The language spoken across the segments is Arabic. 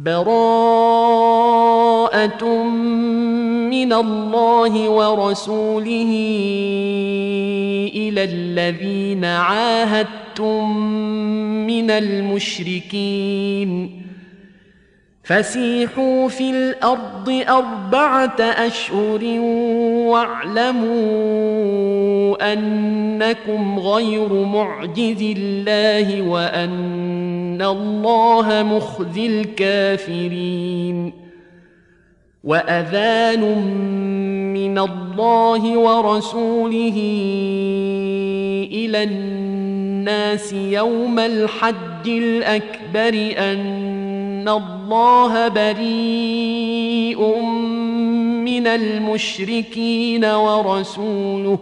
براءة من الله ورسوله إلى الذين عاهدتم من المشركين فسيحوا في الأرض 4 أشهر واعلموا أنكم غير معجز الله وأن الله مخزي الكافرين وأذان من الله ورسوله إلى الناس يوم الحج الأكبر أن الله بريء من المشركين ورسوله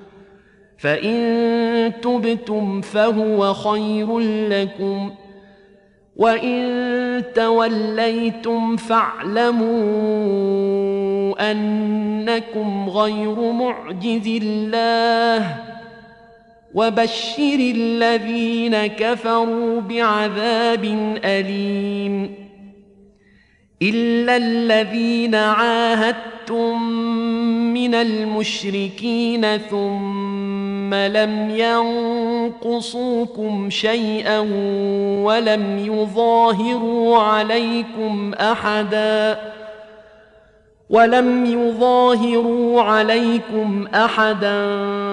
فإن تبتم فهو خير لكم وإن توليتم فاعلموا أنكم غير معجز الله وبشر الذين كفروا بعذاب أليم إلا الذين عاهدتم من المشركين ثم لم ينقصوكم شيئا ولم يظاهروا عليكم أحدا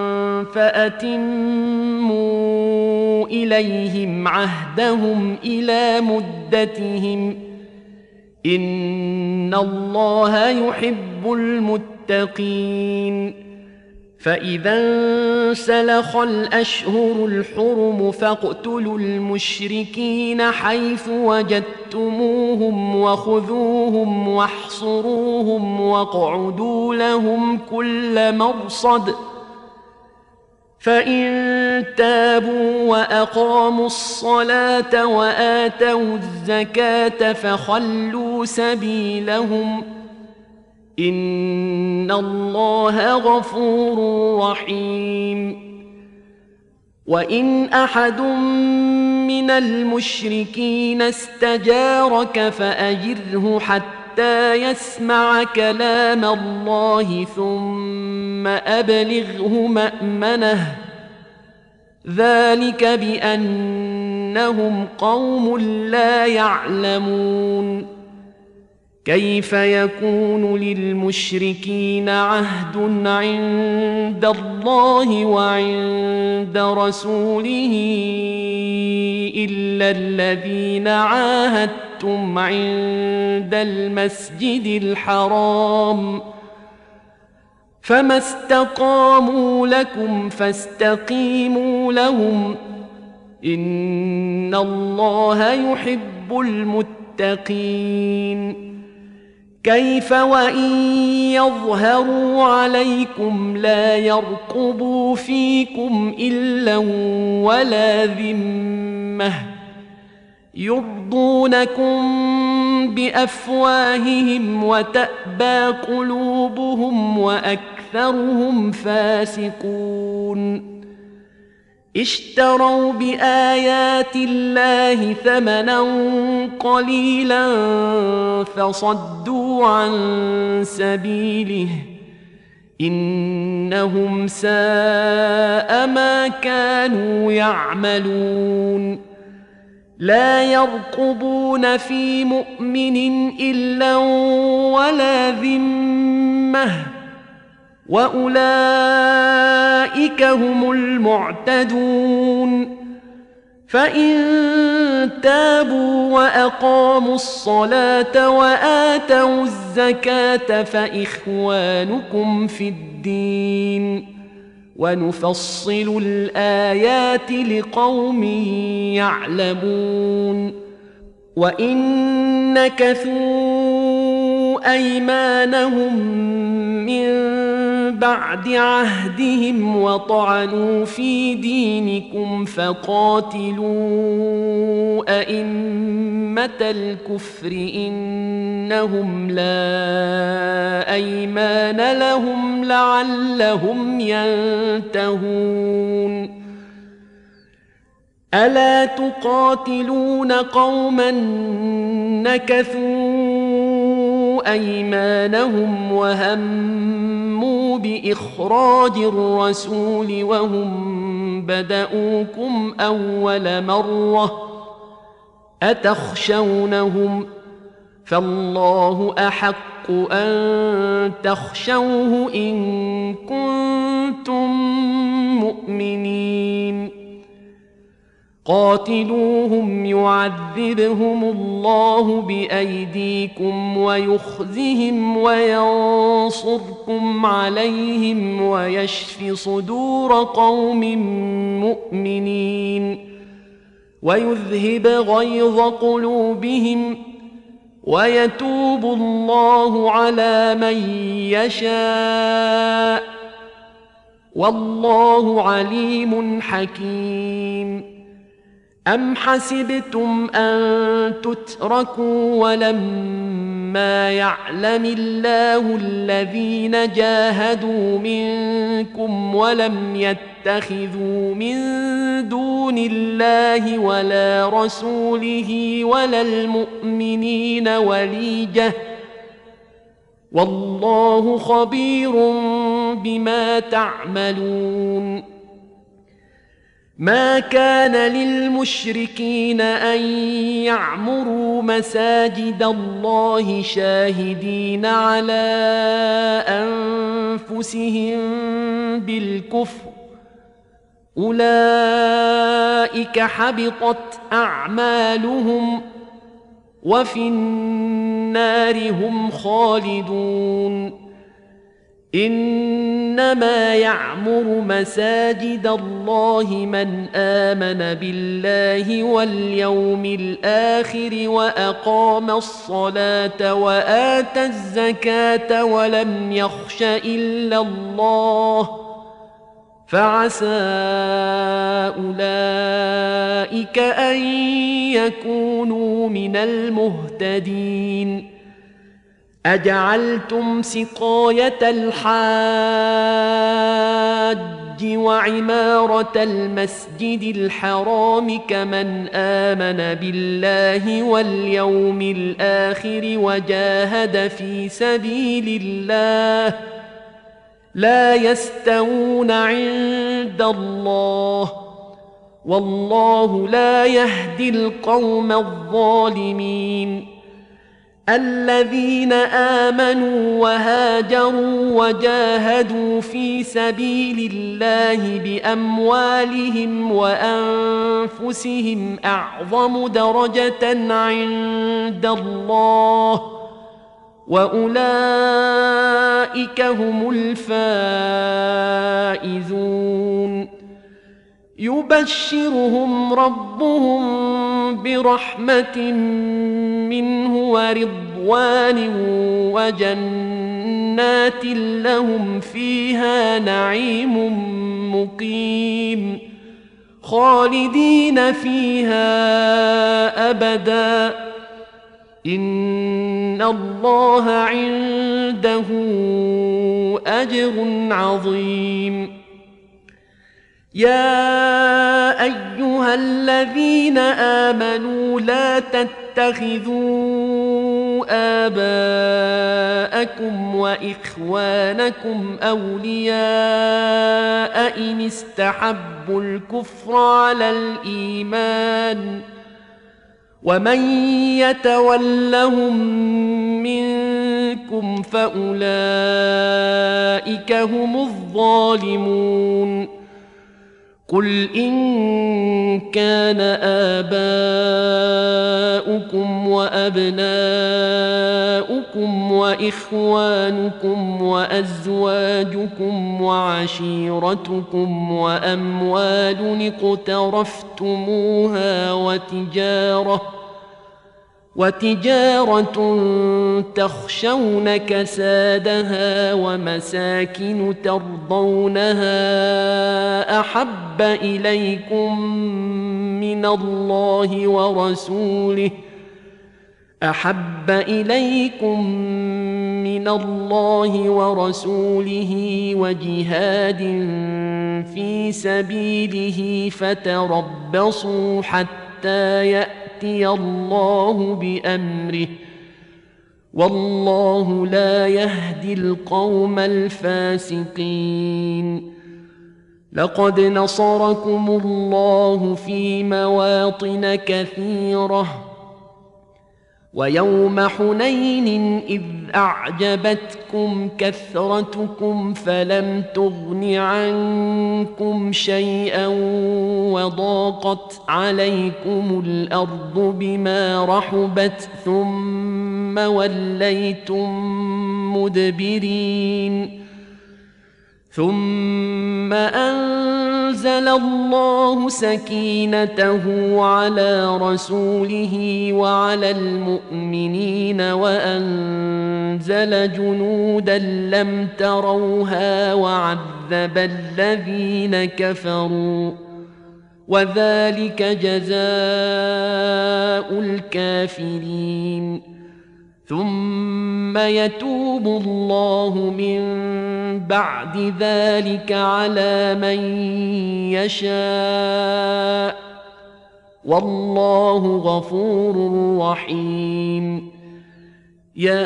فأتموا إليهم عهدهم إلى مدتهم إن الله يحب المتقين فإذا انسلخ الأشهر الحرم فاقتلوا المشركين حيث وجدتموهم وخذوهم واحصروهم واقعدوا لهم كل مرصد فإن تابوا وأقاموا الصلاة وآتوا الزكاة فخلوا سبيلهم إن الله غفور رحيم وإن أحد من المشركين استجارك فأجره حتى يسمع كلام الله ثم أبلغه مأمنه ذلك بأنهم قوم لا يعلمون كيف يكون للمشركين عهد عند الله وعند رسوله إلا الذين عاهدتم عند المسجد الحرام فما استقاموا لكم فاستقيموا لهم إن الله يحب المتقين كيف وإن يظهروا عليكم لا يرقبوا فيكم إلا ولا ذمة يرضونكم بأفواههم وتأبى قلوبهم وأكثرهم فاسقون اشتروا بآيات الله ثمنا قليلا فصدوا عن سبيله إنهم ساء ما كانوا يعملون لا يرقبون في مؤمن إلا ولا ذمة وأولئك هم المعتدون فإن تابوا وأقاموا الصلاة وآتوا الزكاة فإخوانكم في الدين ونفصل الآيات لقوم يعلمون وإن نكثوا أيمانهم من بعد عهدهم وطعنوا في دينكم فقاتلوا أئمة الكفر إنهم لا أيمان لهم لعلهم ينتهون ألا تقاتلون قوما نكثوا أيمانهم وهموا بإخراج الرسول وهم بدؤوكم أول مرة أتخشونهم فالله أحق أن تخشوه إن كنتم مؤمنين قاتلوهم يعذبهم الله بأيديكم ويخزهم وينصركم عليهم ويشف صدور قوم مؤمنين ويذهب غيظ قلوبهم ويتوب الله على من يشاء والله عليم حكيم أم حسبتم أن تتركوا ولما يعلم الله الذين جاهدوا منكم ولم يتخذوا من دون الله ولا رسوله ولا المؤمنين وليجة والله خبير بما تعملون ما كان للمشركين أن يعمروا مساجد الله شاهدين على أنفسهم بالكفر أولئك حبطت أعمالهم وفي النار هم خالدون إنما يعمر مساجد الله من آمن بالله واليوم الآخر وأقام الصلاة وآتى الزكاة ولم يخش إلا الله فعسى أولئك أن يكونوا من المهتدين أجعلتم سقاية الحاج وعمارة المسجد الحرام كمن آمن بالله واليوم الآخر وجاهد في سبيل الله لا يستوون عند الله والله لا يهدي القوم الظالمين الذين آمنوا وهاجروا وجاهدوا في سبيل الله بأموالهم وأنفسهم أعظم درجة عند الله وأولئك هم الفائزون يبشرهم ربهم برحمة منه ورضوان وجنات لهم فيها نعيم مقيم خالدين فيها أبدا إن الله عنده أجر عظيم يا أيها الذين آمنوا لا تتخذوا آباءكم وإخوانكم أولياء إن استحبوا الكفر على الإيمان ومن يتولهم منكم فأولئك هم الظالمون قل إن كان آباؤكم وأبناؤكم وإخوانكم وأزواجكم وعشيرتكم وأموال اقترفتموها وتجارة تخشون كسادها ومساكن ترضونها أحب إليكم من الله ورسوله وجهاد في سبيله فتربصوا حتى يأتي الله بأمره والله لا يهدي القوم الفاسقين. لقد نصركم الله في مواطن كثيرة ويوم حنين إذ أعجبتكم كثرتكم فلم تغن عنكم شيئا وضاقت عليكم الأرض بما رحبت ثم وليتم مدبرين. ثم أنزل الله سكينته على رسوله وعلى المؤمنين وأنزل جنودا لم تروها وعذب الذين كفروا وذلك جزاء الكافرين. ثم يتوب الله من بعد ذلك على من يشاء والله غفور رحيم. يا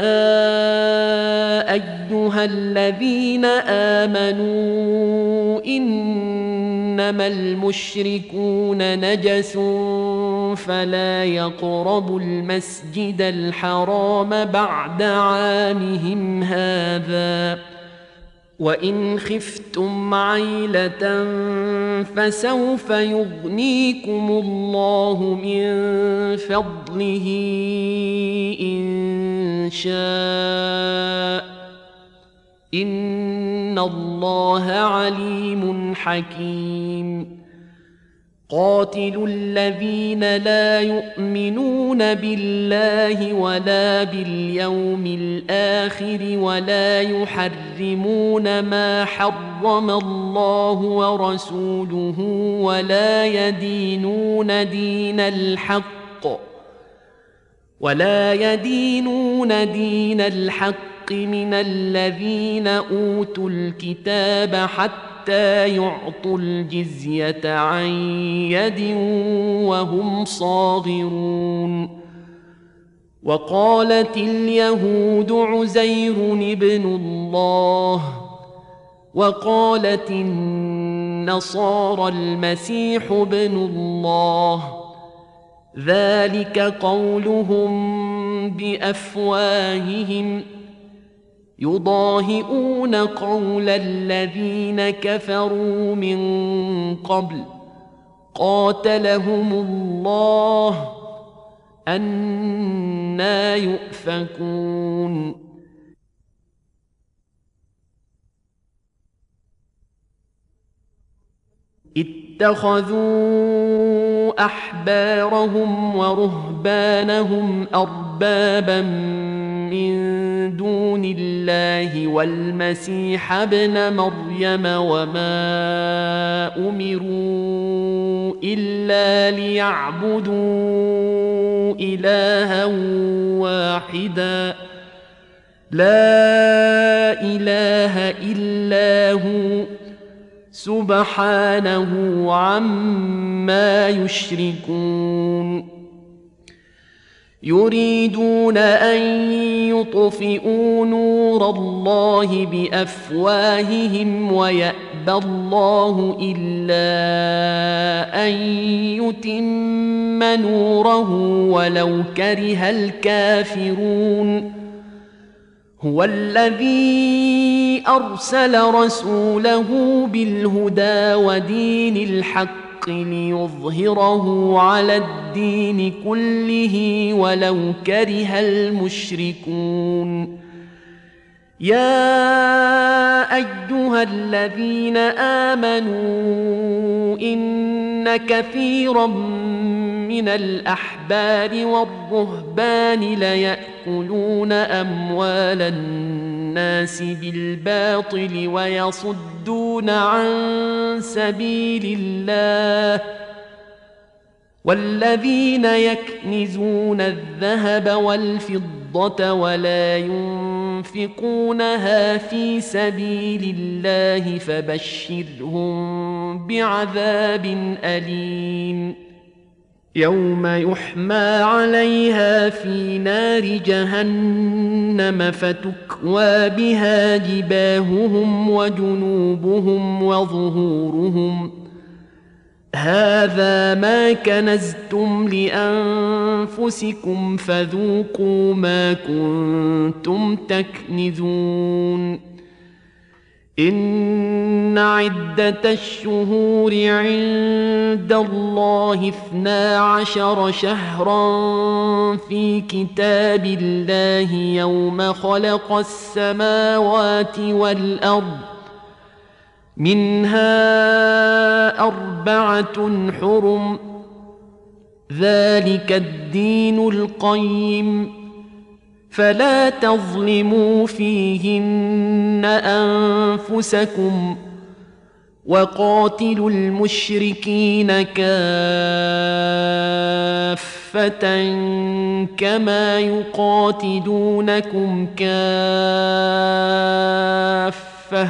أيها الذين آمنوا إنما المشركون نجس فلا يقربوا المسجد الحرام بعد عامهم هذا وإن خفتم عيلة فسوف يغنيكم الله من فضله إن شاء إن الله عليم حكيم. قاتلوا الذين لا يؤمنون بالله ولا باليوم الآخر ولا يحرمون ما حرم الله ورسوله ولا يدينون دين الحق من الذين أوتوا الكتاب حتى يعطوا الجزية عن يد وهم صاغرون. وقالت اليهود عزير ابن الله وقالت النصارى المسيح ابن الله ذلك قولهم بأفواههم يضاهئون قول الذين كفروا من قبل قاتلهم الله أنى يؤفكون. اتخذوا أحبارهم ورهبانهم أربابا من دون الله والمسيح ابن مريم وما أمروا إلا ليعبدوا إلها واحدا لا إله إلا هو سبحانه عما يشركون. يريدون أن يطفئوا نور الله بأفواههم ويأبى الله إلا أن يتم نوره ولو كره الكافرون. هو الذي أرسل رسوله بالهدى ودين الحق ليظهره على الدين كله ولو كره المشركون. يا أيها الذين آمنوا إن كثيرا من الأحبار والرهبان ليأكلون أموال الناس بالباطل ويصدون عن سبيل الله والذين يكنزون الذهب والفضة ولا ينفقونها في سبيل الله فبشرهم بعذاب أليم يوم يحمى عليها في نار جهنم فتكوى بها جباههم وجنوبهم وظهورهم هذا ما كنزتم لأنفسكم فذوقوا ما كنتم تكنزون إن عدة الشهور عند الله 12 شهرا في كتاب الله يوم خلق السماوات والأرض منها 4 حرم ذلك الدين القيم فلا تظلموا فيهن أنفسكم وقاتلوا المشركين كافة كما يقاتلونكم كافة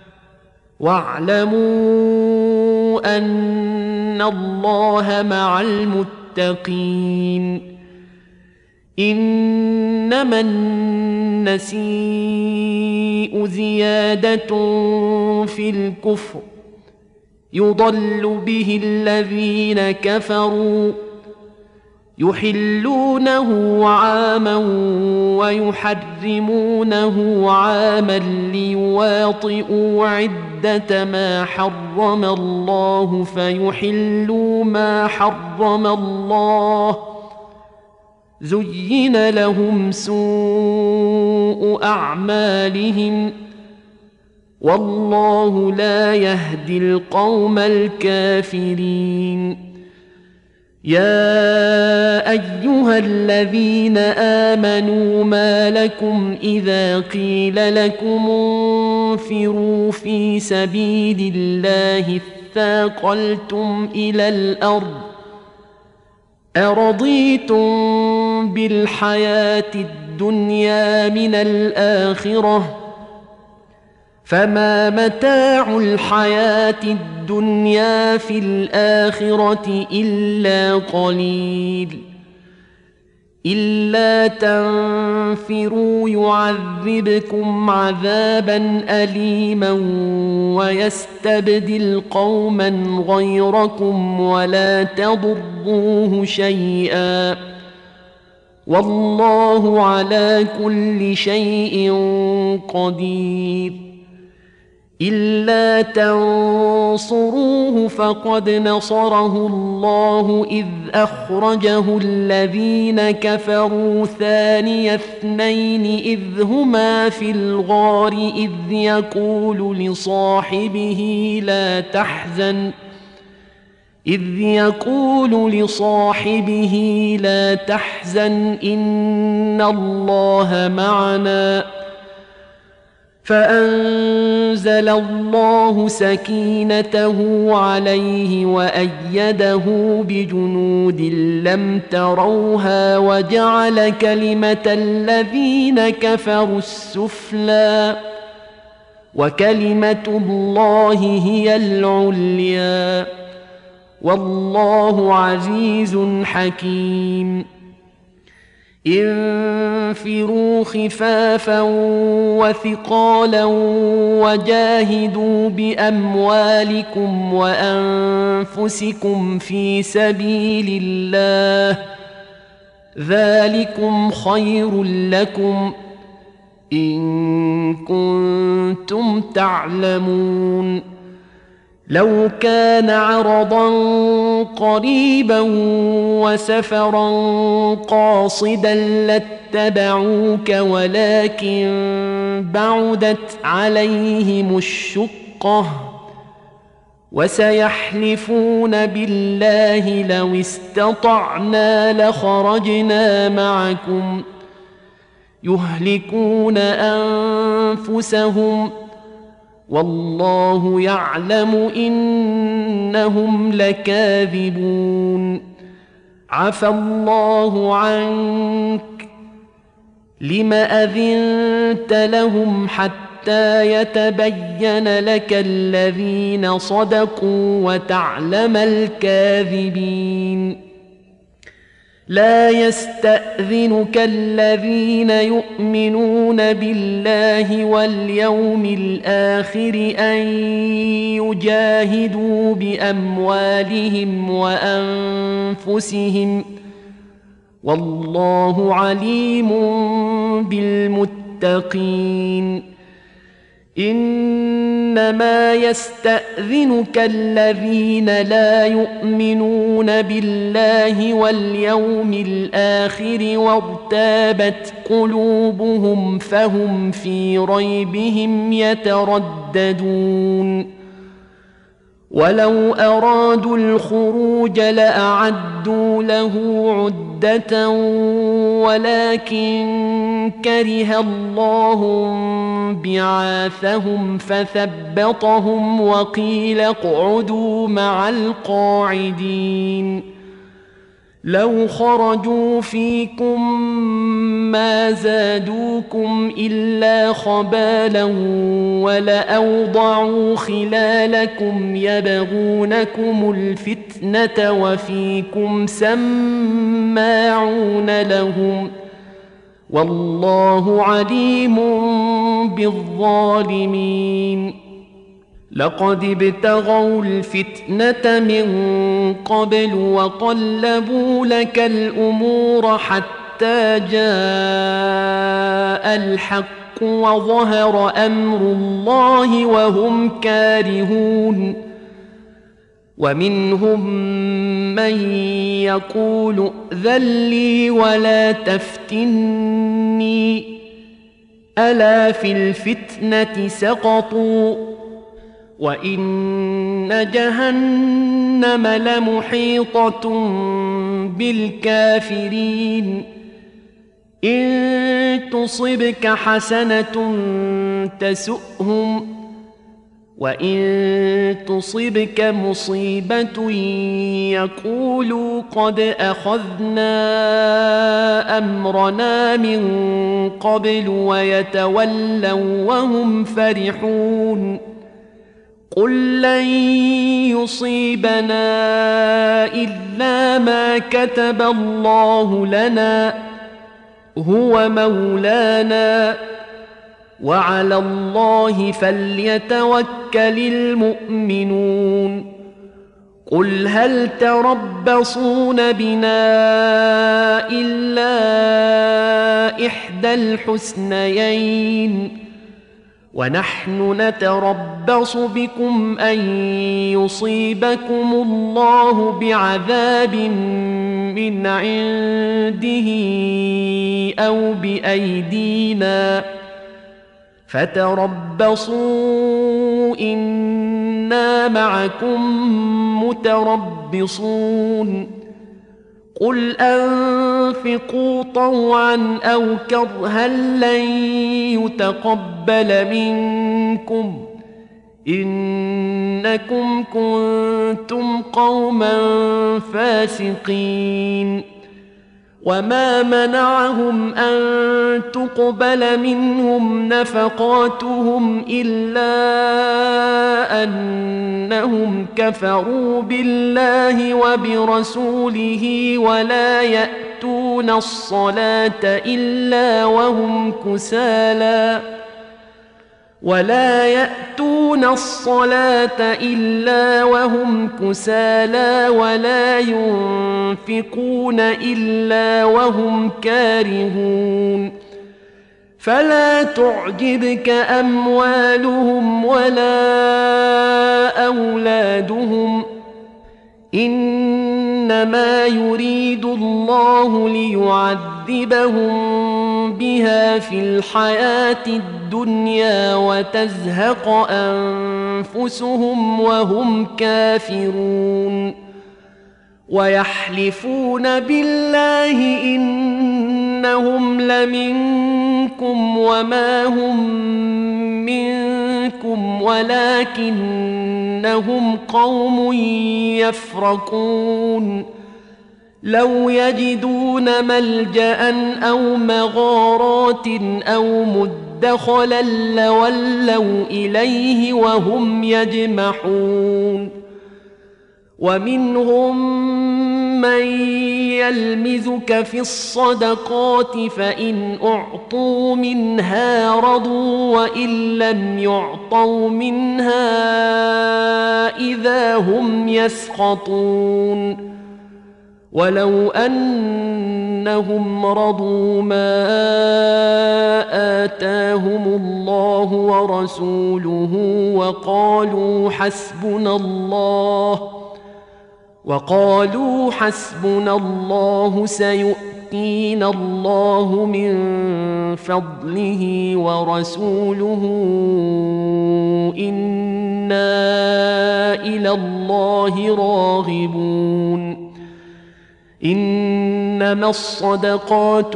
واعلموا أن الله مع المتقين إنما النسيء زيادة في الكفر يضل به الذين كفروا يحلونه عاما ويحرمونه عاما ليواطئوا عدة ما حرم الله فيحلوا ما حرم الله زين لهم سوء أعمالهم والله لا يهدي القوم الكافرين يا أيها الذين آمنوا ما لكم إذا قيل لكم انفروا في سبيل الله اثاقلتم إلى الأرض أرضيتم بالحياة الدنيا من الآخرة فما متاع الحياة الدنيا في الآخرة إلا قليل إلا تنفروا يعذبكم عذابا أليما ويستبدل قوما غيركم ولا تضروه شيئا والله على كل شيء قدير إلا تنصروه فقد نصره الله إذ أخرجه الذين كفروا ثاني اثنين إذ هما في الغار إذ يقول لصاحبه لا تحزن إن الله معنا فأنزل الله سكينته عليه وأيده بجنود لم تروها وجعل كلمة الذين كفروا السفلى وكلمة الله هي العليا والله عزيز حكيم انفروا خفافا وثقالا وجاهدوا بأموالكم وأنفسكم في سبيل الله ذلكم خير لكم إن كنتم تعلمون لو كان عرضا قريبا وسفرا قاصدا لاتبعوك ولكن بعدت عليهم الشقة وسيحلفون بالله لو استطعنا لخرجنا معكم يهلكون أنفسهم والله يعلم إنهم لكاذبون عفى الله عنك لم أذنت لهم حتى حتى يتبين لك الذين صدقوا وتعلم الكاذبين. لا يستأذنك الذين يؤمنون بالله واليوم الآخر أن يجاهدوا بأموالهم وأنفسهم والله عليم بالمتقين. إنما يستأذنك الذين لا يؤمنون بالله واليوم الآخر وارتابت قلوبهم فهم في ريبهم يترددون. ولو أرادوا الخروج لأعدوا له عدة ولكن كره الله بعاثهم فثبطهم وقيل اقعدوا مع القاعدين. لو خرجوا فيكم ما زادوكم إلا خبالا ولأوضعوا خلالكم يبغونكم الفتنة وفيكم سماعون لهم والله عليم بالظالمين. لقد ابتغوا الفتنة من قبل وقلبوا لك الأمور حتى جاء الحق وظهر أمر الله وهم كارهون. ومنهم من يقول ائذن لي ولا تفتني ألا في الفتنة سقطوا وإن جهنم لمحيطة بالكافرين. إن تصبك حسنة تسؤهم وإن تصبك مصيبة يقولوا قد أخذنا أمرنا من قبل ويتولوا وهم فرحون. قل لن يصيبنا إلا ما كتب الله لنا هو مولانا وعلى الله فليتوكل المؤمنون. قل هل تربصون بنا إلا إحدى الحسنيين ونحن نتربص بكم أن يصيبكم الله بعذاب من عنده أو بأيدينا فتربصوا إنا معكم متربصون. قل أنفقوا طوعا أو كرها لن يتقبل منكم إنكم كنتم قوما فاسقين. وما منعهم أن تقبل منهم نفقاتهم إلا أنهم كفروا بالله وبرسوله ولا يأتون الصلاة إلا وهم كسالى ولا ينفقون إلا وهم كارهون. فلا تعجبك أموالهم ولا أولادهم إنما يريد الله ليعذبهم بها في الحياة الدنيا وتزهق أنفسهم وهم كافرون. ويحلفون بالله إنهم لمنكم وما هم منكم ولكنهم قوم يفرقون. لو يجدون ملجأ أو مغارات أو مدخلا مدخلا لولوا إليه وهم يجمحون ومنهم من يلمزك في الصدقات فإن أعطوا منها رضوا وإن لم يعطوا منها إذا هم يسخطون ولو أنهم رضوا ما آتاهم الله ورسوله وقالوا حسبنا الله سيؤتينا الله من فضله ورسوله إنا إلى الله راغبون إنما الصدقات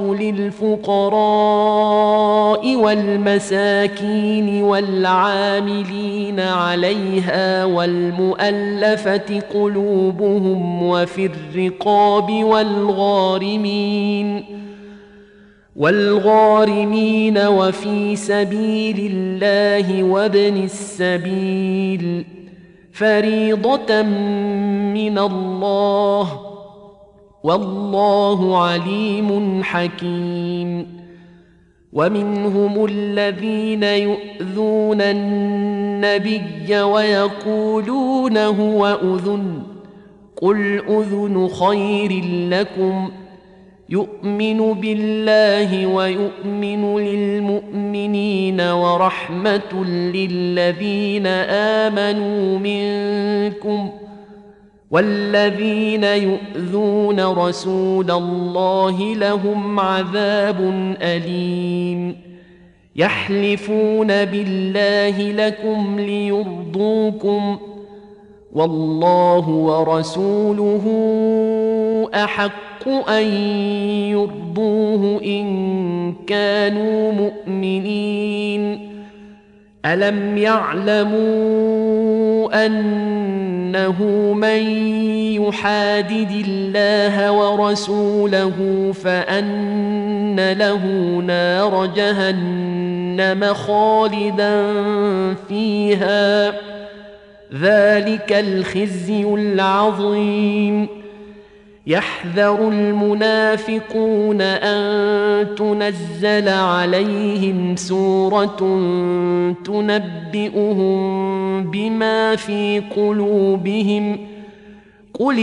للفقراء والمساكين والعاملين عليها والمؤلفة قلوبهم وفي الرقاب والغارمين وفي سبيل الله وابن السبيل فريضة من الله والله عليم حكيم ومنهم الذين يؤذون النبي ويقولون هو أذن قل أذن خير لكم يؤمن بالله ويؤمن للمؤمنين ورحمة للذين آمنوا منكم والذين يؤذون رسول الله لهم عذاب أليم يحلفون بالله لكم ليرضوكم والله ورسوله أحق أن يرضوه إن كانوا مؤمنين ألم يعلموا أنه من يحادد الله ورسوله فأن له نار جهنم خالدا فيها ذلك الخزي العظيم يحذر المنافقون أن تنزل عليهم سورة تنبئهم بما في قلوبهم قل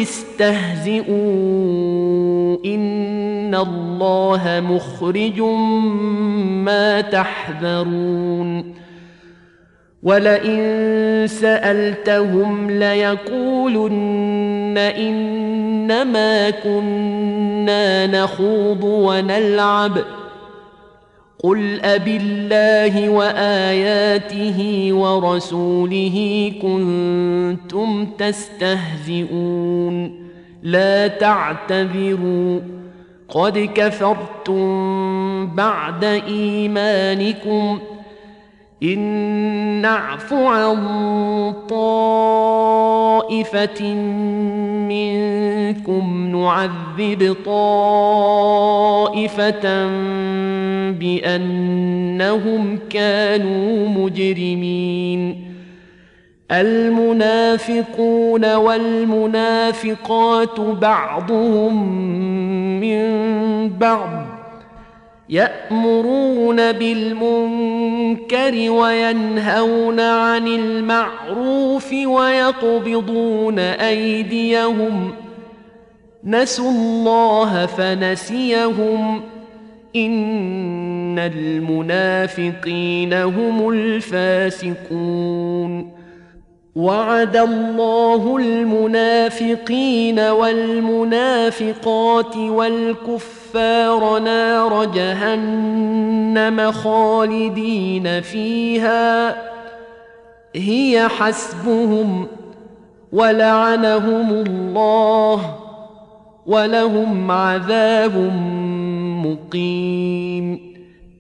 استهزئوا إن الله مخرج ما تحذرون ولئن سألتهم ليقولن إنما كنا نخوض ونلعب قل أبالله وآياته ورسوله كنتم تستهزئون لا تعتذروا قد كفرتم بعد إيمانكم إن نعف عن طائفة منكم نعذب طائفة بأنهم كانوا مجرمين المنافقون والمنافقات بعضهم من بعض يأمرون بالمنكر وينهون عن المعروف ويقبضون أيديهم نسوا الله فنسيهم إن المنافقين هم الفاسقون وعد الله المنافقين والمنافقات والكفار نار جهنم خالدين فيها هي حسبهم ولعنهم الله ولهم عذاب مقيم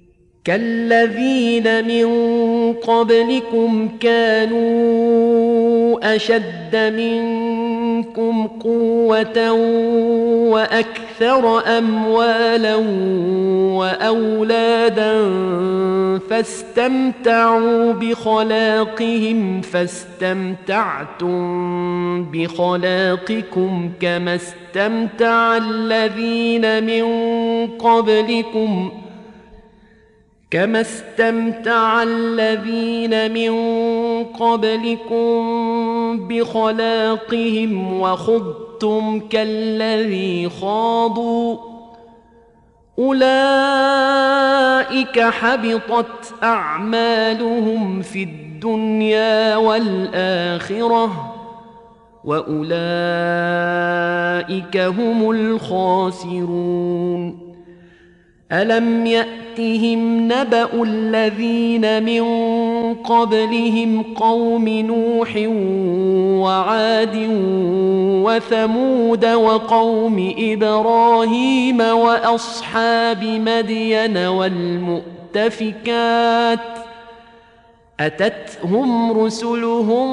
كالذين من قبلكم كانوا أشد منكم منكم قوة وأكثر أموالا وأولادا فاستمتعوا بخلاقهم فاستمتعتم بخلاقكم كما استمتع الذين من قبلكم بخلاقهم وخضتم كالذي خاضوا أولئك حبطت أعمالهم في الدنيا والآخرة وأولئك هم الخاسرون ألم يأتهم نبأ الذين من قبلهم قوم نوح وعاد وثمود وقوم إبراهيم وأصحاب مدين والمؤتفكات أتتهم رسلهم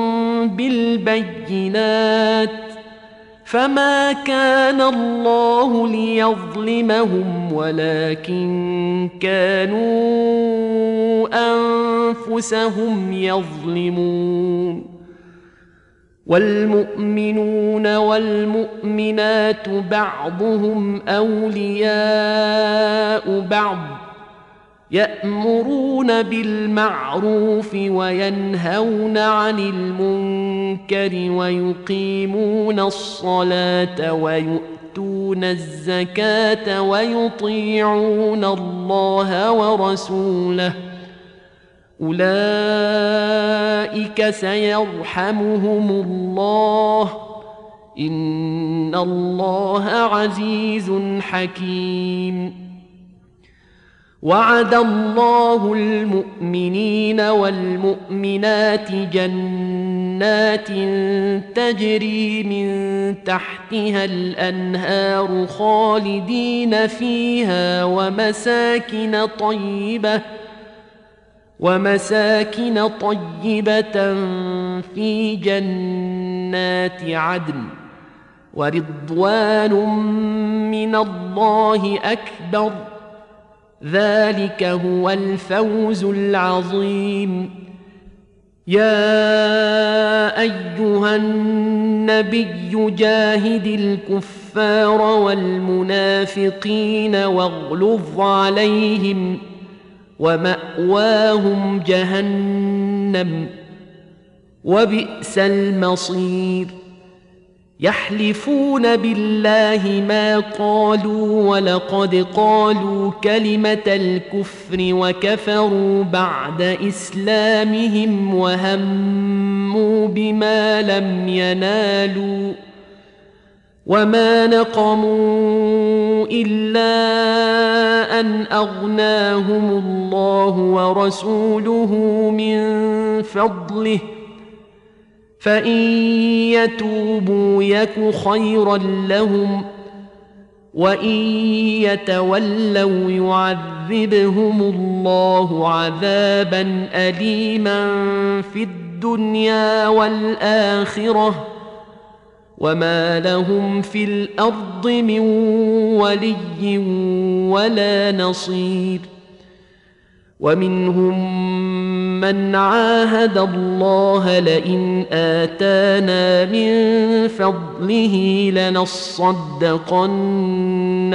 بالبينات فما كان الله ليظلمهم ولكن كانوا أنفسهم يظلمون والمؤمنون والمؤمنات بعضهم أولياء بعض يأمرون بالمعروف وينهون عن المنكر ويقيمون الصلاة ويؤتون الزكاة ويطيعون الله ورسوله أولئك سيرحمهم الله إن الله عزيز حكيم وعد الله المؤمنين والمؤمنات جنات تجري من تحتها الأنهار خالدين فيها ومساكن طيبة في جنات عدن ورضوان من الله أكبر ذلك هو الفوز العظيم يا أيها النبي جاهد الكفار والمنافقين واغلظ عليهم ومأواهم جهنم وبئس المصير يحلفون بالله ما قالوا ولقد قالوا كلمة الكفر وكفروا بعد إسلامهم وهموا بما لم ينالوا وما نقموا إلا أن أغناهم الله ورسوله من فضله فإن يتوبوا يك خيرا لهم وإن يتولوا يعذبهم الله عذابا أليما في الدنيا والآخرة وما لهم في الأرض من ولي ولا نصير ومنهم من عاهد الله لئن آتانا من فضله لنصدقن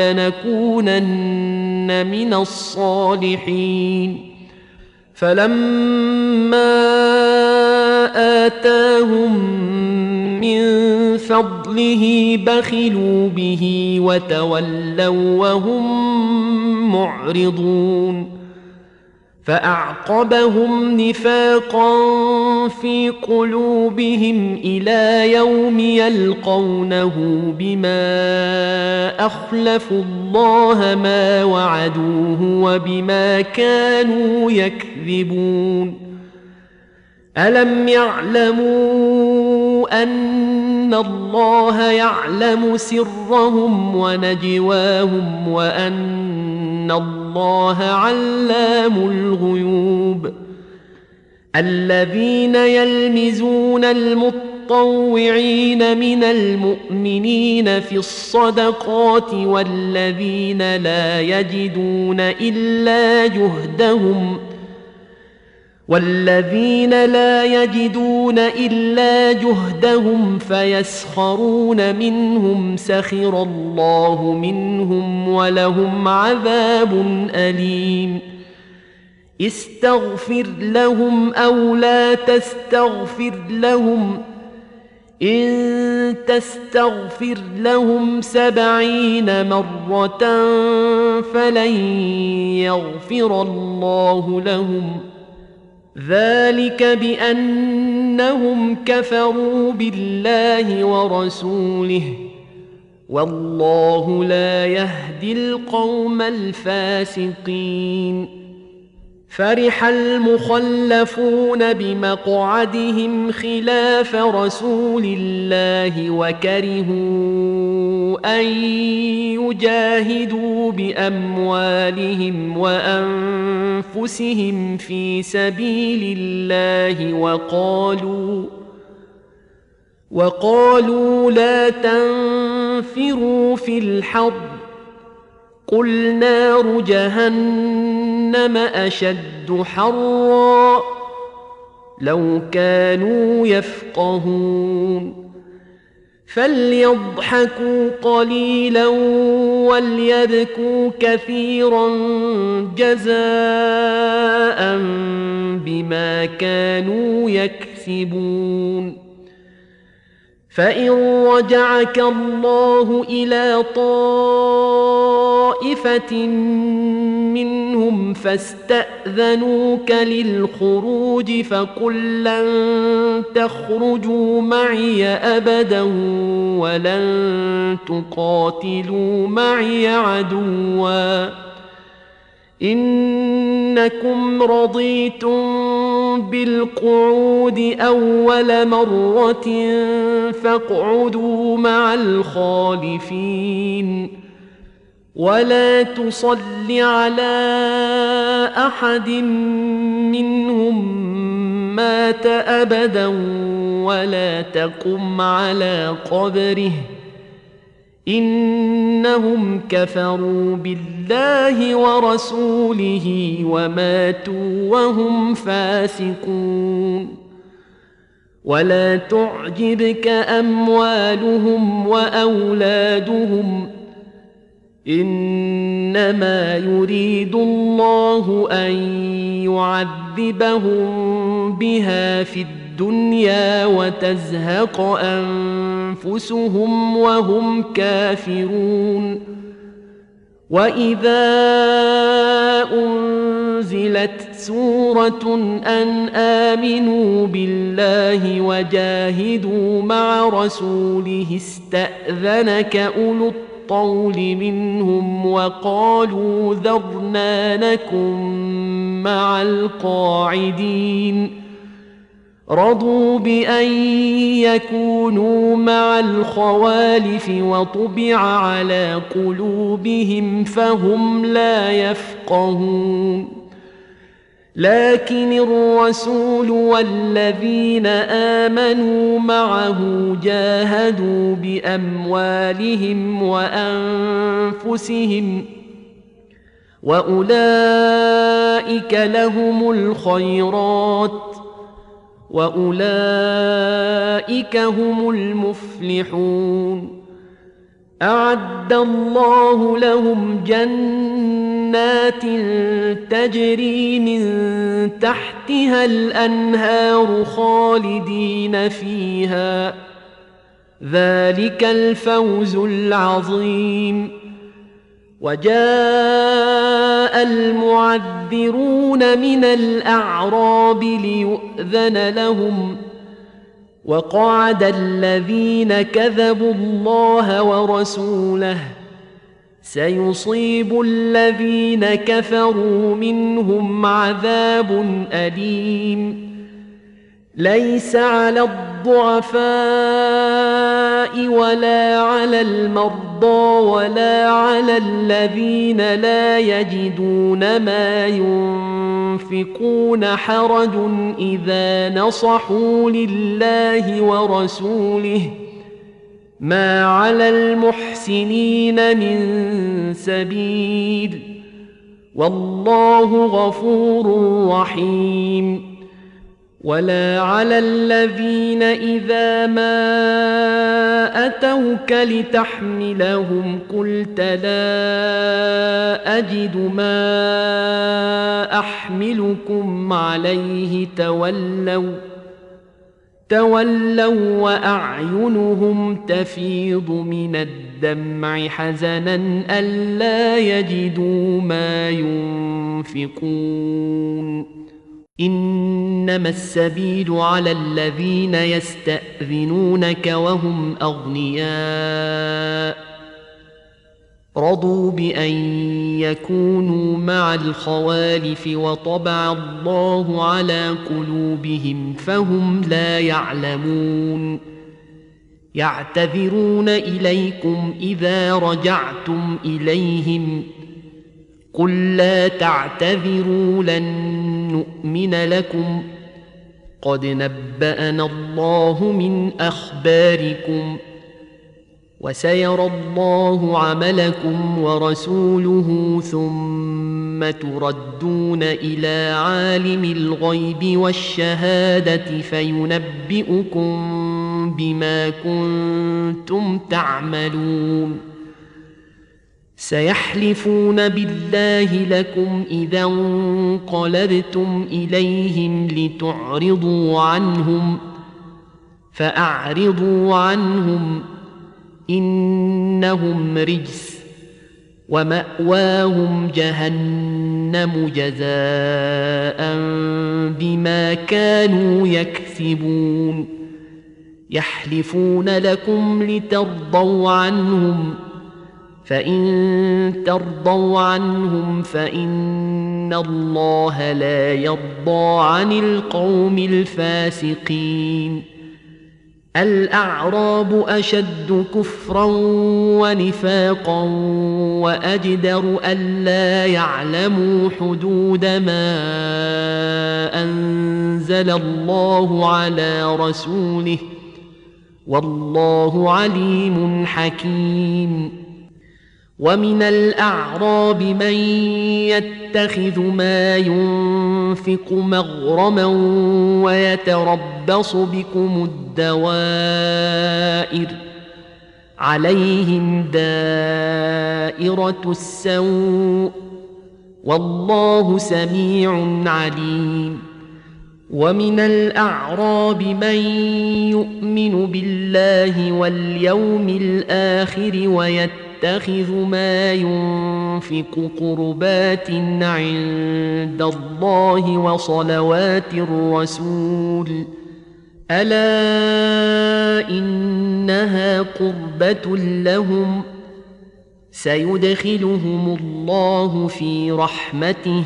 ولنكونن من الصالحين فلما آتاهم من فضله بخلوا به وتولوا وهم معرضون فأعقبهم نفاقا في قلوبهم إلى يوم يلقونه بما أخلفوا الله ما وعدوه وبما كانوا يكذبون ألم يعلموا أن الله يعلم سرهم ونجواهم وأن الله علام الغيوب الذين يلمزون المتقين المتطوعين من المؤمنين في الصدقات والذين لا يجدون إلا جهدهم فيسخرون منهم سخر الله منهم ولهم عذاب أليم استغفر لهم أو لا تستغفر لهم إن تستغفر لهم 70 مرة فلن يغفر الله لهم ذلك بأنهم كفروا بالله ورسوله والله لا يهدي القوم الفاسقين فرح المخلفون بمقعدهم خلاف رسول الله وكرهوا أن يجاهدوا بأموالهم وأنفسهم في سبيل الله وقالوا لا تنفروا في الحر قل نار جهنم أشد حرا لو كانوا يفقهون فليضحكوا قليلا وليبكوا كثيرا جزاء بما كانوا يكسبون فإن رجعك الله إلى طائفة منهم فاستأذنوك للخروج فقل لن تخرجوا معي أبدا ولن تقاتلوا معي عدوا إنكم رضيتم بالقعود أول مرة فاقعدوا مع الخالفين ولا تصل على أحد منهم مات أبدا ولا تقم على قبره إنهم كفروا بالله ورسوله وماتوا وهم فاسقون ولا تعجبك أموالهم وأولادهم إنما يريد الله أن يعذبهم بها في الدنيا وتزهق أنفسهم وهم كافرون وإذا أنزلت سورة أن آمنوا بالله وجاهدوا مع رسوله استأذنك أولو الطول منهم وقالوا ذرنا نكن مع القاعدين رضوا بأن يكونوا مع الخوالف وطبع على قلوبهم فهم لا يفقهون لكن الرسول والذين آمنوا معه جاهدوا بأموالهم وأنفسهم وأولئك لهم الخيرات وأولئك هم المفلحون أعد الله لهم جنات تجري من تحتها الأنهار خالدين فيها ذلك الفوز العظيم وجاء المعذرون من الأعراب ليؤذن لهم وقعد الذين كذبوا الله ورسوله سيصيب الذين كفروا منهم عذاب أليم ليس على الضعفاء ولا على المرضى ولا على الذين لا يجدون ما ينفقون حرج إذا نصحوا لله ورسوله ما على المحسنين من سبيل والله غفور رحيم. ولا على الذين إذا ما أتوك لتحملهم قلت لا أجد ما أحملكم عليه تولوا وأعينهم تفيض من الدمع حزنا ألا يجدوا ما ينفقون. إنما السبيل على الذين يستأذنونك وهم أغنياء رضوا بأن يكونوا مع الخوالف وطبع الله على قلوبهم فهم لا يعلمون. يعتذرون إليكم إذا رجعتم إليهم قل لا تعتذروا لن نؤمن لكم قد نبأنا الله من أخباركم وسيرى الله عملكم ورسوله ثم تردون إلى عالم الغيب والشهادة فينبئكم بما كنتم تعملون. سيحلفون بالله لكم إذا انقلبتم إليهم لتعرضوا عنهم فأعرضوا عنهم إنهم رجس ومأواهم جهنم جزاء بما كانوا يكسبون. يحلفون لكم لترضوا عنهم فإن ترضوا عنهم فإن الله لا يرضى عن القوم الفاسقين. الأعراب أشد كفرا ونفاقا وأجدر ألا يعلموا حدود ما أنزل الله على رسوله والله عليم حكيم. ومن الأعراب من يتخذ ما ينفق مغرما ويتربص بكم الدوائر عليهم دائرة السوء والله سميع عليم. ومن الأعراب من يؤمن بالله واليوم الآخر ويتخذ ما ينفق قربات عند الله وصلوات الرسول ألا إنها قربة لهم سيدخلهم الله في رحمته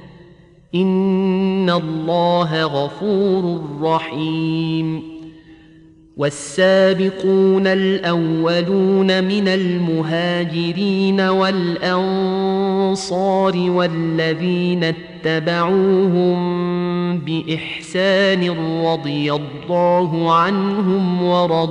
إن الله غفور رحيم. والسابقون الأولون من المهاجرين والأنصار والذين اتبعوهم بإحسان رضي الله عنهم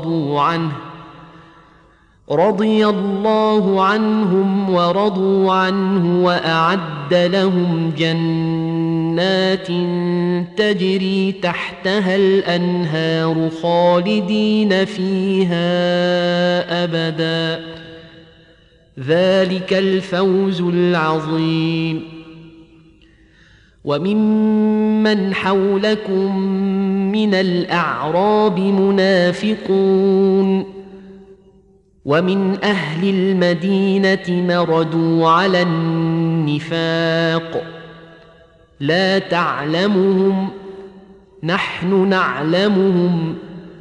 ورضوا عنه وأعد لهم جنات تجري تحتها الأنهار خالدين فيها أبدا ذلك الفوز العظيم. وممن حولكم من الأعراب منافقون ومن أهل المدينة مردوا على النفاق لا تعلمهم نحن نعلمهم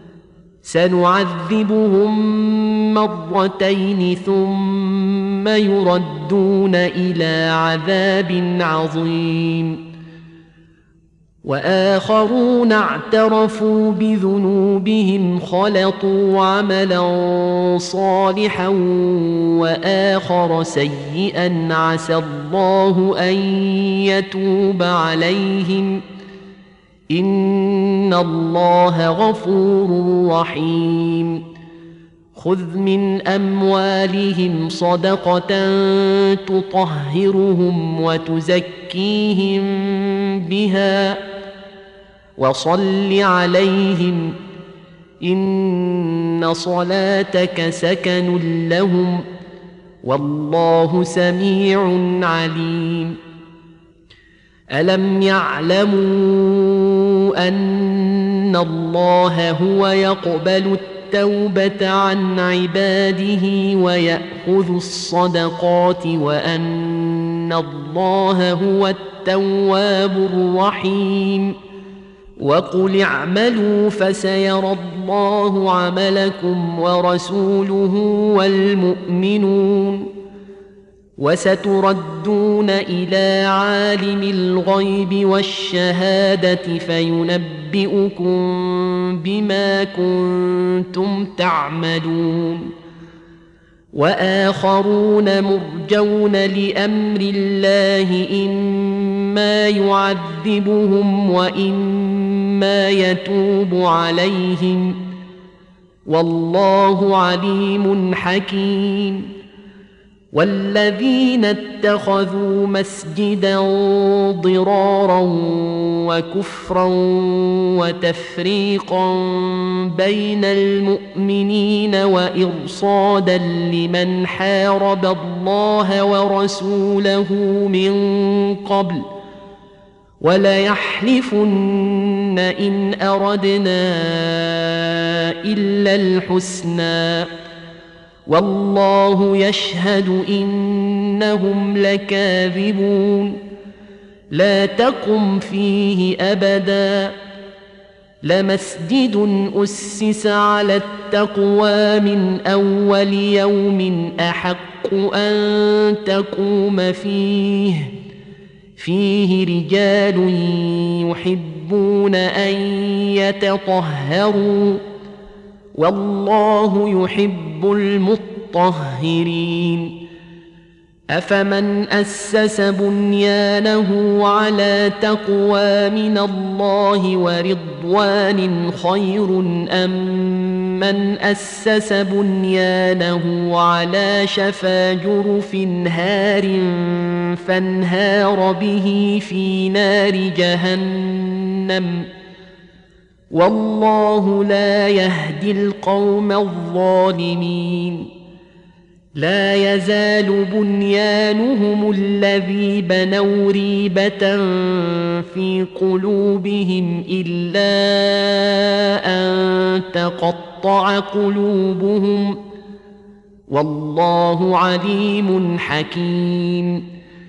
سنعذبهم مرتين ثم يردون إلى عذاب عظيم. وآخرون اعترفوا بذنوبهم خلطوا عملا صالحا وآخر سيئا عسى الله أن يتوب عليهم إن الله غفور رحيم خذ من أموالهم صدقة تطهرهم وتزكيهم بها وصل عليهم إن صلاتك سكن لهم والله سميع عليم ألم يعلموا أن الله هو يقبل التوبة عن عباده ويأخذ الصدقات وأن الله هو التواب الرحيم وقل اعملوا فسيرى الله عملكم ورسوله والمؤمنون وستردون إلى عالم الغيب والشهادة فينبئكم بما كنتم تعملون وآخرون مرجون لأمر الله إما يعذبهم وإما يتوب عليهم والله عليم حكيم والذين اتخذوا مسجدا ضرارا وكفرا وتفريقا بين المؤمنين وإرصادا لمن حارب الله ورسوله من قبل وليحلفن إن أردنا إلا الحسنى والله يشهد إنهم لكاذبون لا تقم فيه أبدا لمسجد أسس على التقوى من أول يوم أحق أن تقوم فيه رجال يحبون أن يتطهروا والله يحب المطهرين أفمن أسس بنيانه على تقوى من الله ورضوان خير أم من أسس بنيانه على شفا جرف هار فانهار به في نار جهنم والله لا يهدي القوم الظالمين لا يزال بنيانهم الذي بنوا ريبة في قلوبهم إلا أن تقطع قلوبهم والله عليم حكيم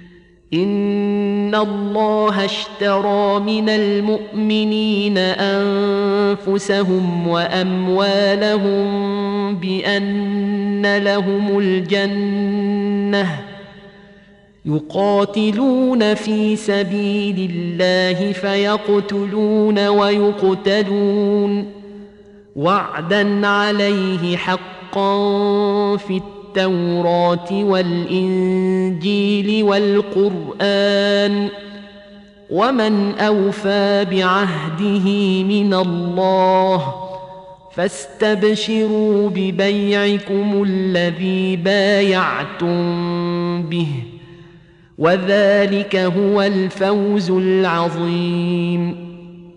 إن الله اشترى من المؤمنين أنفسهم وأموالهم بأن لهم الجنة يقاتلون في سبيل الله فيقتلون ويقتلون وعدا عليه حقا في التوراة والإنجيل والقرآن ومن أوفى بعهده من الله فاستبشروا ببيعكم الذي بايعتم به وذلك هو الفوز العظيم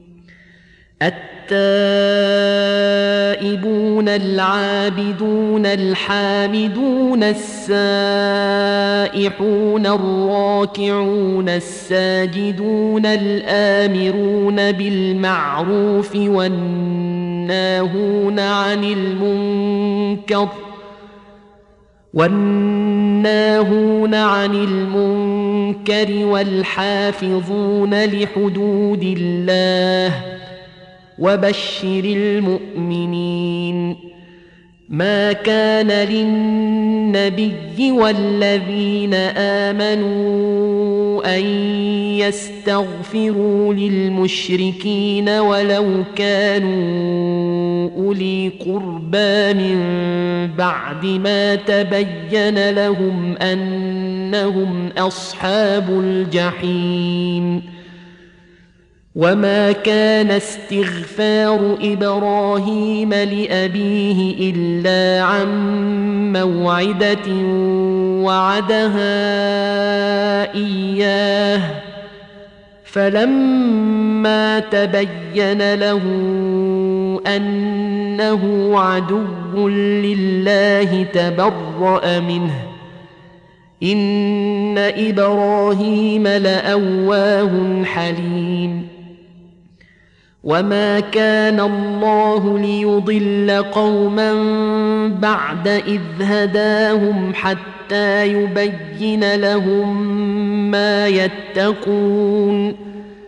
التائبون العابدون الحامدون السائحون الراكعون الساجدون الآمرون بالمعروف والناهون عن المنكر والحافظون لحدود الله وبشر المؤمنين ما كان للنبي والذين آمنوا أن يستغفروا للمشركين ولو كانوا أولي قربى من بعد ما تبين لهم أنهم أصحاب الجحيم وما كان استغفار إبراهيم لأبيه إلا عن موعدة وعدها إياه فلما تبين له أنه عدو لله تبرأ منه إن إبراهيم لأواه حليم وما كان الله ليضل قوما بعد إذ هداهم حتى يبين لهم ما يتقون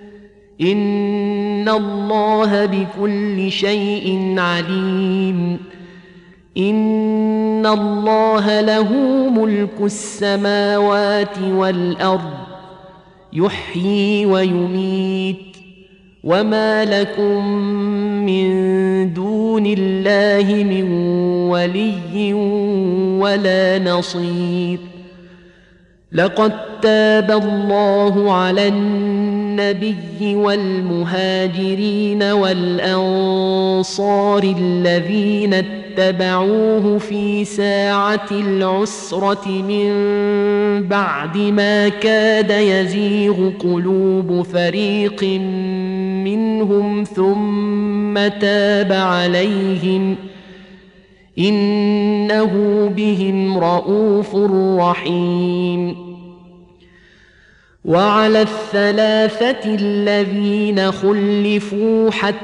إن الله بكل شيء عليم إن الله له ملك السماوات والأرض يحيي ويميت وما لكم من دون الله من ولي ولا نصير لقد تاب الله على النبي والمهاجرين والأنصار الذين اتبعوه في ساعة العسرة من بعد ما كاد يزيغ قلوب فريق منهم ثم تاب عليهم إنه بهم رءوف رحيم وعلى الثلاثة الذين خلفوا حتى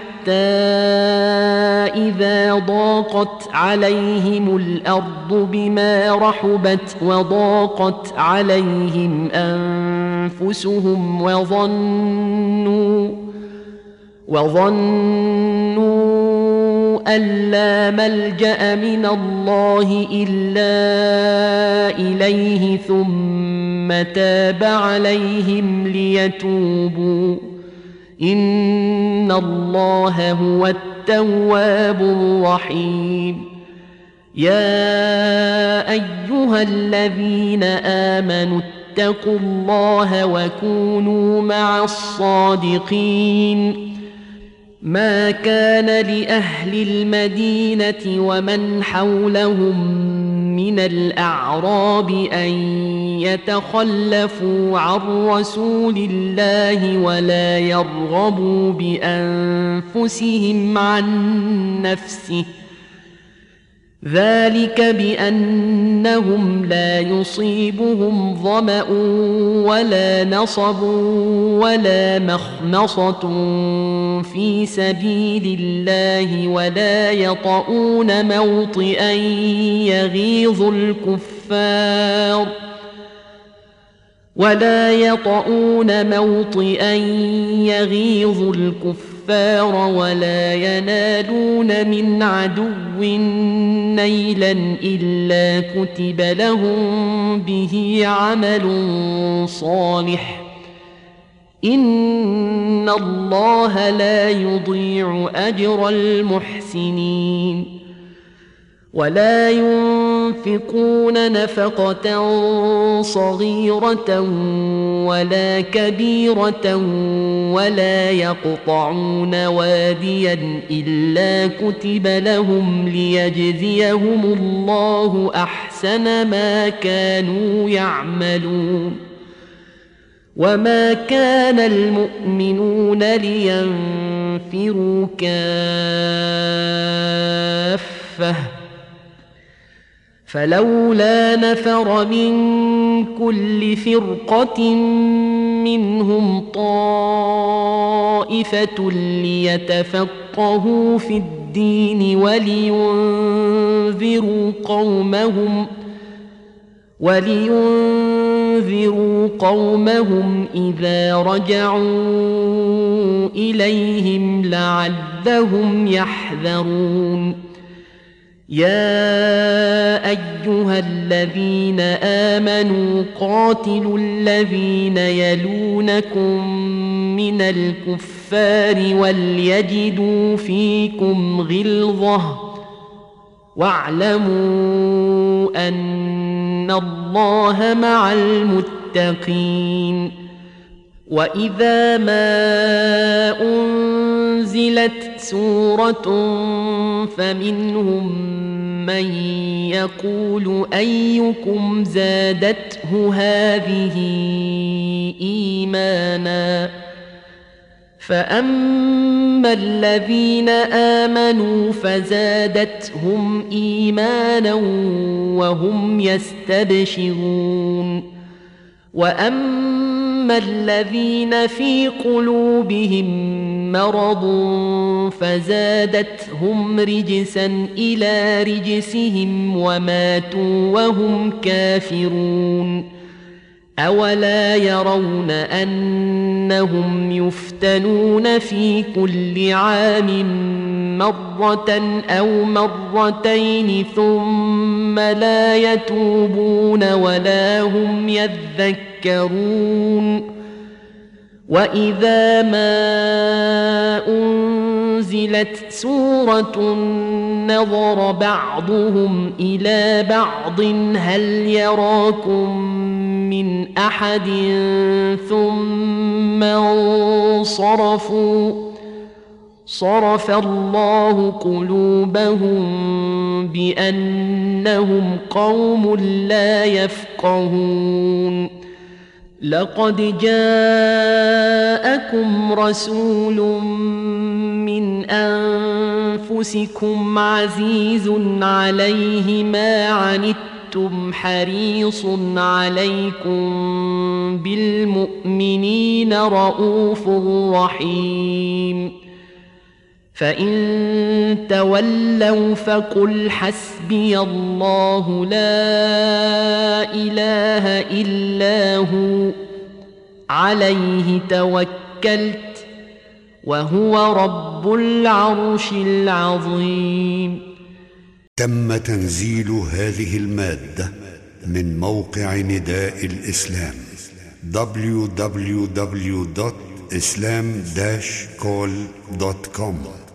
إذا ضاقت عليهم الأرض بما رحبت وضاقت عليهم أنفسهم وظنوا أن لا ملجأ من الله إلا إليه ثم تاب عليهم ليتوبوا إن الله هو التواب الرحيم يا أيها الذين آمنوا اتقوا الله وكونوا مع الصادقين ما كان لأهل المدينة ومن حولهم من الأعراب أن يتخلفوا عن رسول الله ولا يرغبوا بأنفسهم عن نفسه ذلك بأنهم لا يصيبهم ظمأ ولا نصب ولا مخمصة في سبيل الله ولا يطؤون موطئا يغيظ الكفار ولا ينالون من عدو نيلا إلا كتب لهم به عمل صالح إن الله لا يضيع أجر المحسنين ولا ينفقون نفقة صغيرة ولا كبيرة ولا يقطعون واديا إلا كتب لهم ليجزيهم الله أحسن ما كانوا يعملون وما كان المؤمنون لينفروا كافة فلولا نفر من كل فرقة منهم طائفة ليتفقهوا في الدين ولينذروا قومهم إذا رجعوا إليهم لعلهم يحذرون يا أيها الذين آمنوا قاتلوا الذين يلونكم من الكفار وليجدوا فيكم غلظة واعلموا أن الله مع المتقين. وإذا ما أنزلت سورة فمنهم من يقول أيكم زادته هذه إيمانا فأما الذين آمنوا فزادتهم إيمانا وهم يستبشرون. وأما الذين في قلوبهم مرض فزادتهم رجسا إلى رجسهم وماتوا وهم كافرون. أولا يرون أنهم يفتنون في كل عام مرة أو مرتين ثم لا يتوبون ولا هم يذكرون. وإذا ما أنزلت سورة نظر بعضهم إلى بعض هل يراكم من أحد ثم انصرفوا صرف الله قلوبهم بأنهم قوم لا يفقهون. لقد جاءكم رسول من أنفسكم عزيز عليه ما عنتم حريص عليكم بالمؤمنين رؤوف رحيم. فإن تولوا فقل حسبي الله لا إله إلا هو عليه توكلت وهو رب العرش العظيم. تم تنزيل هذه المادة من موقع نداء الإسلام www.islam-call.com